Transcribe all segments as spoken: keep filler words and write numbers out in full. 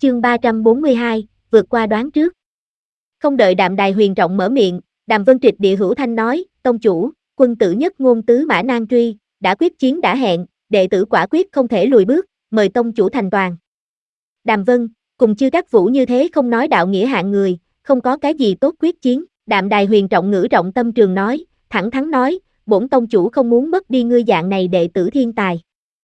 Chương ba trăm bốn mươi hai, vượt qua đoán trước. Không đợi Đạm Đài Huyền Trọng mở miệng, Đàm Vân Trịch địa hữu thanh nói, tông chủ, quân tử nhất ngôn tứ mã nan truy, đã quyết chiến đã hẹn, đệ tử quả quyết không thể lùi bước, mời tông chủ thành toàn. Đàm Vân, cùng Chư Các Vũ như thế không nói đạo nghĩa hạng người, không có cái gì tốt quyết chiến. Đạm Đài Huyền Trọng ngữ trọng tâm trường nói, thẳng thắn nói, bổn tông chủ không muốn mất đi ngươi dạng này đệ tử thiên tài.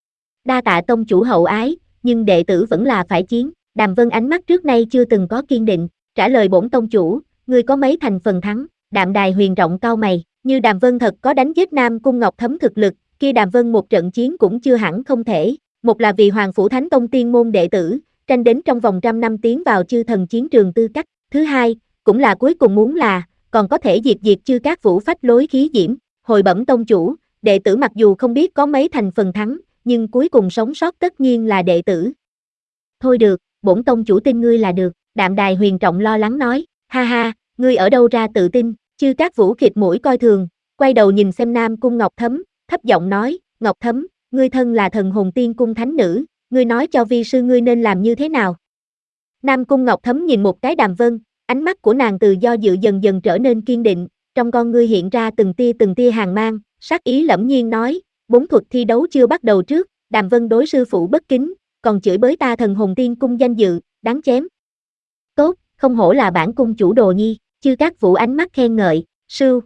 Đa tạ tông chủ hậu ái, nhưng đệ tử vẫn là phải chiến. Đàm Vân ánh mắt trước nay chưa từng có kiên định, trả lời bổn tông chủ, ngươi có mấy thành phần thắng. Đạm Đài Huyền Trọng cau mày, như Đàm Vân thật có đánh giết Nam Cung Ngọc Thấm thực lực, kia Đàm Vân một trận chiến cũng chưa hẳn không thể. Một là vì Hoàng Phủ Thánh Tông tiên môn đệ tử, tranh đến trong vòng trăm năm tiến vào chư thần chiến trường tư cách. Thứ hai, cũng là cuối cùng muốn là, còn có thể diệt diệt Chư Các Vũ phách lối khí diễm. Hồi bẩm tông chủ, đệ tử mặc dù không biết có mấy thành phần thắng, nhưng cuối cùng sống sót tất nhiên là đệ tử. Thôi được, bổn tông chủ tin ngươi là được. Đạm Đài Huyền Trọng lo lắng nói, ha ha, ngươi ở đâu ra tự tin. Chư Các Vũ khịt mũi coi thường, quay đầu nhìn xem Nam Cung Ngọc Thấm, thấp giọng nói, Ngọc Thấm, ngươi thân là thần hồn tiên cung thánh nữ, ngươi nói cho vi sư ngươi nên làm như thế nào. Nam Cung Ngọc Thấm nhìn một cái Đàm Vân, ánh mắt của nàng từ do dự dần dần trở nên kiên định, trong con ngươi hiện ra từng tia từng tia hàn mang, sát ý lẫm nhiên nói, bốn thuật thi đấu chưa bắt đầu trước, Đàm Vân đối sư phụ bất kính, còn chửi bới ta thần hồn tiên cung danh dự, đáng chém. Tốt, không hổ là bản cung chủ đồ nhi. Chư Các Vũ ánh mắt khen ngợi, sưu.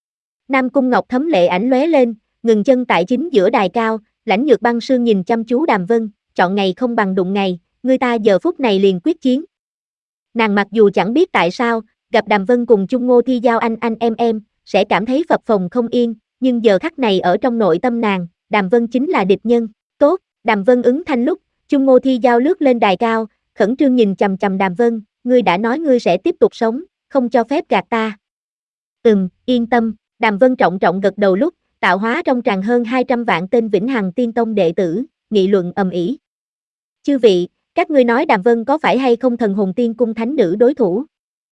Nam Cung Ngọc Thấm lệ ảnh lóe lên, ngừng chân tại chính giữa đài cao, Lãnh Nhược Băng Sương nhìn chăm chú Đàm Vân, chọn ngày không bằng đụng ngày, người ta giờ phút này liền quyết chiến. Nàng mặc dù chẳng biết tại sao, gặp Đàm Vân cùng Chung Ngô Thi Giao anh anh em em, sẽ cảm thấy phập phồng không yên, nhưng giờ khắc này ở trong nội tâm nàng, Đàm Vân chính là địch nhân. Tốt, Đàm Vân ứng thanh lúc, Chung Ngô Thi Giao lướt lên đài cao, khẩn trương nhìn chằm chằm Đàm Vân, ngươi đã nói ngươi sẽ tiếp tục sống, không cho phép gạt ta. Ừm, yên tâm, Đàm Vân trọng trọng gật đầu lúc, tạo hóa trong tràng hơn hai trăm vạn tên Vĩnh Hằng Tiên Tông đệ tử, nghị luận ầm ĩ. Chư vị, các ngươi nói Đàm Vân có phải hay không thần hồn tiên cung thánh nữ đối thủ?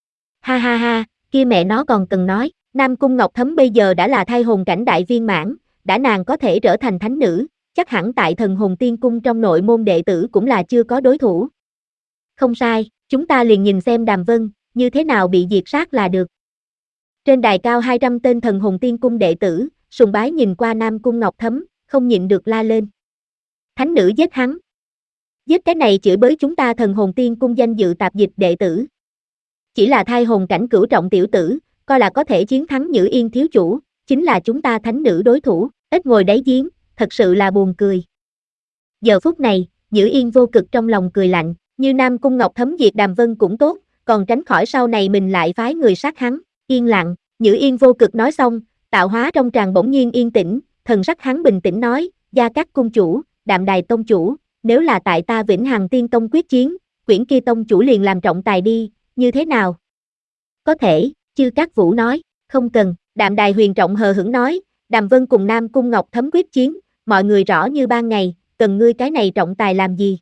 Ha ha ha, kia mẹ nó còn cần nói, Nam Cung Ngọc Thấm bây giờ đã là thai hồn cảnh đại viên mãn, đã nàng có thể trở thành thánh nữ, chắc hẳn tại thần hồn tiên cung trong nội môn đệ tử cũng là chưa có đối thủ. Không sai, chúng ta liền nhìn xem Đàm Vân, như thế nào bị diệt sát là được. Trên đài cao hai trăm tên thần hồn tiên cung đệ tử, sùng bái nhìn qua Nam Cung Ngọc Thấm, không nhịn được la lên. Thánh nữ giết hắn. Giết cái này chửi bới chúng ta thần hồn tiên cung danh dự tạp dịch đệ tử. Chỉ là thai hồn cảnh cửu trọng tiểu tử, coi là có thể chiến thắng Nhữ Yên thiếu chủ, chính là chúng ta thánh nữ đối thủ, ít ngồi đáy giếng, thật sự là buồn cười. Giờ phút này, Nhữ Yên vô cực trong lòng cười lạnh, như Nam Cung Ngọc Thấm diệt Đàm Vân cũng tốt, còn tránh khỏi sau này mình lại phái người sát hắn. Yên lặng, Nhữ Yên vô cực nói xong, tạo hóa trong tràng bỗng nhiên yên tĩnh, thần sắc hắn bình tĩnh nói, Gia Cát cung chủ, Đạm Đài tông chủ, nếu là tại ta Vĩnh Hằng Tiên Tông quyết chiến, quyển kia tông chủ liền làm trọng tài đi, như thế nào? Có thể, Chư Các Vũ nói, không cần, Đạm Đài Huyền Trọng hờ hững nói, Đàm Vân cùng Nam Cung Ngọc Thấm quyết chiến, mọi người rõ như ban ngày, cần ngươi cái này trọng tài làm gì?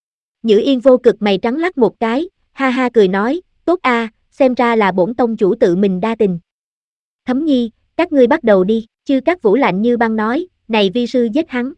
Nhữ Yên vô cực mày trắng lắc một cái, ha ha cười nói, tốt a, xem ra là bổn tông chủ tự mình đa tình. Thấm nhi, các ngươi bắt đầu đi. Chư Các Vũ lạnh như băng nói, này vi sư giết hắn.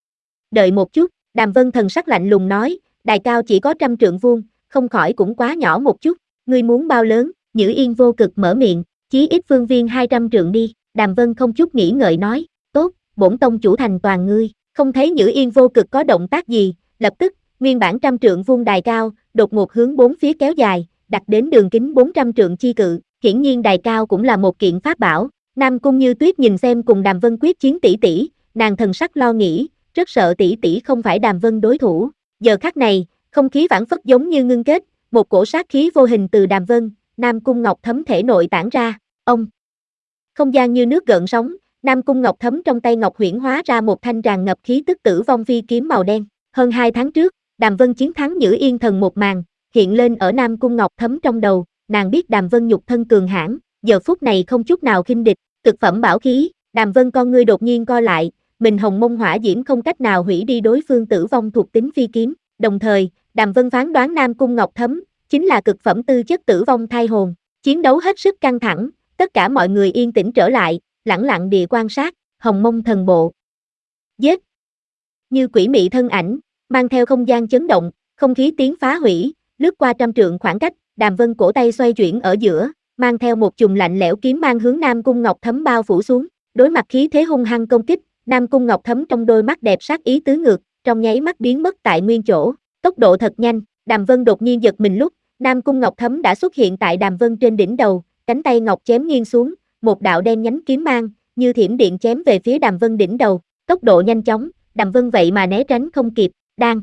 Đợi một chút, Đàm Vân thần sắc lạnh lùng nói, đài cao chỉ có trăm trượng vuông, không khỏi cũng quá nhỏ một chút, ngươi muốn bao lớn? Nhữ Yên vô cực mở miệng, chí ít phương viên hai trăm trượng đi. Đàm Vân không chút nghĩ ngợi nói, tốt, bổn tông chủ thành toàn ngươi. Không thấy Nhữ Yên vô cực có động tác gì, lập tức, nguyên bản trăm trượng vuông đài cao, đột ngột hướng bốn phía kéo dài, đặt đến đường kính bốn trăm trượng chi cự, hiển nhiên đài cao cũng là một kiện pháp bảo. Nam Cung Như Tuyết nhìn xem cùng Đàm Vân quyết chiến tỷ tỷ, nàng thần sắc lo nghĩ, rất sợ tỷ tỷ không phải Đàm Vân đối thủ. Giờ khắc này, không khí phảng phất giống như ngưng kết, một cổ sát khí vô hình từ Đàm Vân, Nam Cung Ngọc Thấm thể nội tản ra. Ông, không gian như nước gợn sóng, Nam Cung Ngọc Thấm trong tay ngọc huyễn hóa ra một thanh tràn ngập khí tức tử vong phi kiếm màu đen. Hơn hai tháng trước, Đàm Vân chiến thắng Nhữ Yên thần một màn, hiện lên ở Nam Cung Ngọc Thấm trong đầu, nàng biết Đàm Vân nhục thân cường hãn, giờ phút này không chút nào khinh địch, cực phẩm bảo khí. Đàm Vân con ngươi đột nhiên co lại, mình hồng mông hỏa diễm không cách nào hủy đi đối phương tử vong thuộc tính phi kiếm, đồng thời, Đàm Vân phán đoán Nam Cung Ngọc Thấm chính là cực phẩm tư chất tử vong thai hồn. Chiến đấu hết sức căng thẳng, tất cả mọi người yên tĩnh trở lại, lẳng lặng địa quan sát. Hồng mông thần bộ. Giết! Như quỷ mị thân ảnh, mang theo không gian chấn động, không khí tiếng phá hủy, lướt qua trăm trượng khoảng cách, Đàm Vân cổ tay xoay chuyển ở giữa, mang theo một chùm lạnh lẽo kiếm mang hướng Nam Cung Ngọc Thấm bao phủ xuống. Đối mặt khí thế hung hăng công kích, Nam Cung Ngọc Thấm trong đôi mắt đẹp sát ý tứ ngược, trong nháy mắt biến mất tại nguyên chỗ. Tốc độ thật nhanh, Đàm Vân đột nhiên giật mình lúc, Nam Cung Ngọc Thấm đã xuất hiện tại Đàm Vân trên đỉnh đầu, cánh tay ngọc chém nghiêng xuống, một đạo đen nhánh kiếm mang, như thiểm điện chém về phía Đàm Vân đỉnh đầu, tốc độ nhanh chóng, Đàm Vân vậy mà né tránh không kịp, đang.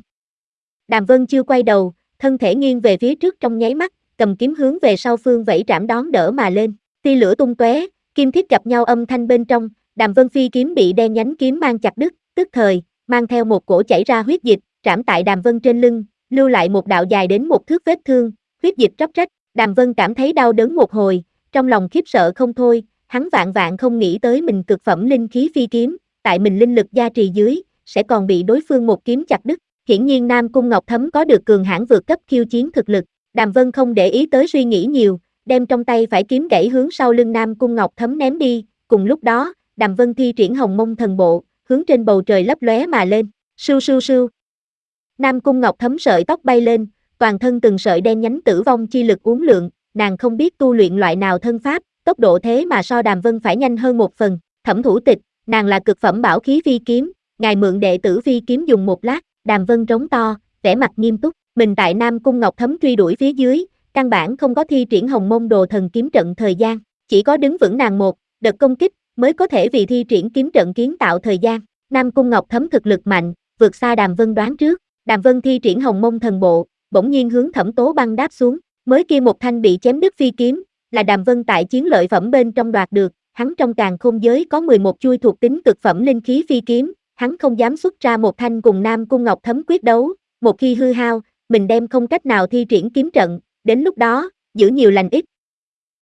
Đàm Vân chưa quay đầu, thân thể nghiêng về phía trước trong nháy mắt, cầm kiếm hướng về sau phương vẫy trảm đón đỡ mà lên, tia lửa tung tóe, kim thiết gặp nhau âm thanh bên trong, Đàm Vân phi kiếm bị đen nhánh kiếm mang chặt đứt, tức thời, mang theo một cổ chảy ra huyết dịch, trảm tại Đàm Vân trên lưng, lưu lại một đạo dài đến một thước vết thương, huyết dịch róc rách, Đàm Vân cảm thấy đau đớn một hồi, trong lòng khiếp sợ không thôi, hắn vạn vạn không nghĩ tới mình cực phẩm linh khí phi kiếm, tại mình linh lực gia trì dưới, sẽ còn bị đối phương một kiếm chặt đứt. Hiển nhiên Nam Cung Ngọc Thấm có được cường hãn vượt cấp khiêu chiến thực lực, Đàm Vân không để ý tới suy nghĩ nhiều, đem trong tay phải kiếm gãy hướng sau lưng Nam Cung Ngọc Thấm ném đi, cùng lúc đó, Đàm Vân thi triển Hồng Mông Thần Bộ, hướng trên bầu trời lấp lóe mà lên, sưu sưu sưu. Nam Cung Ngọc Thấm sợi tóc bay lên, toàn thân từng sợi đen nhánh tử vong chi lực uốn lượn, nàng không biết tu luyện loại nào thân pháp, tốc độ thế mà so Đàm Vân phải nhanh hơn một phần. Thẩm thủ tịch, nàng là cực phẩm bảo khí phi kiếm, ngài mượn đệ tử phi kiếm dùng một lát. Đàm Vân trống to, vẻ mặt nghiêm túc, mình tại Nam Cung Ngọc Thấm truy đuổi phía dưới, căn bản không có thi triển Hồng Mông Đồ Thần kiếm trận thời gian, chỉ có đứng vững nàng một đợt công kích mới có thể vì thi triển kiếm trận kiến tạo thời gian. Nam Cung Ngọc Thấm thực lực mạnh, vượt xa Đàm Vân đoán trước. Đàm Vân thi triển Hồng Mông Thần Bộ, bỗng nhiên hướng Thẩm Tố Băng đáp xuống, mới kia một thanh bị chém đứt phi kiếm, là Đàm Vân tại chiến lợi phẩm bên trong đoạt được, hắn trong càn khôn giới có mười một chuôi thuộc tính cực phẩm linh khí phi kiếm, hắn không dám xuất ra một thanh cùng Nam Cung Ngọc Thấm quyết đấu, một khi hư hao, mình đem không cách nào thi triển kiếm trận, đến lúc đó, giữ nhiều lành ít,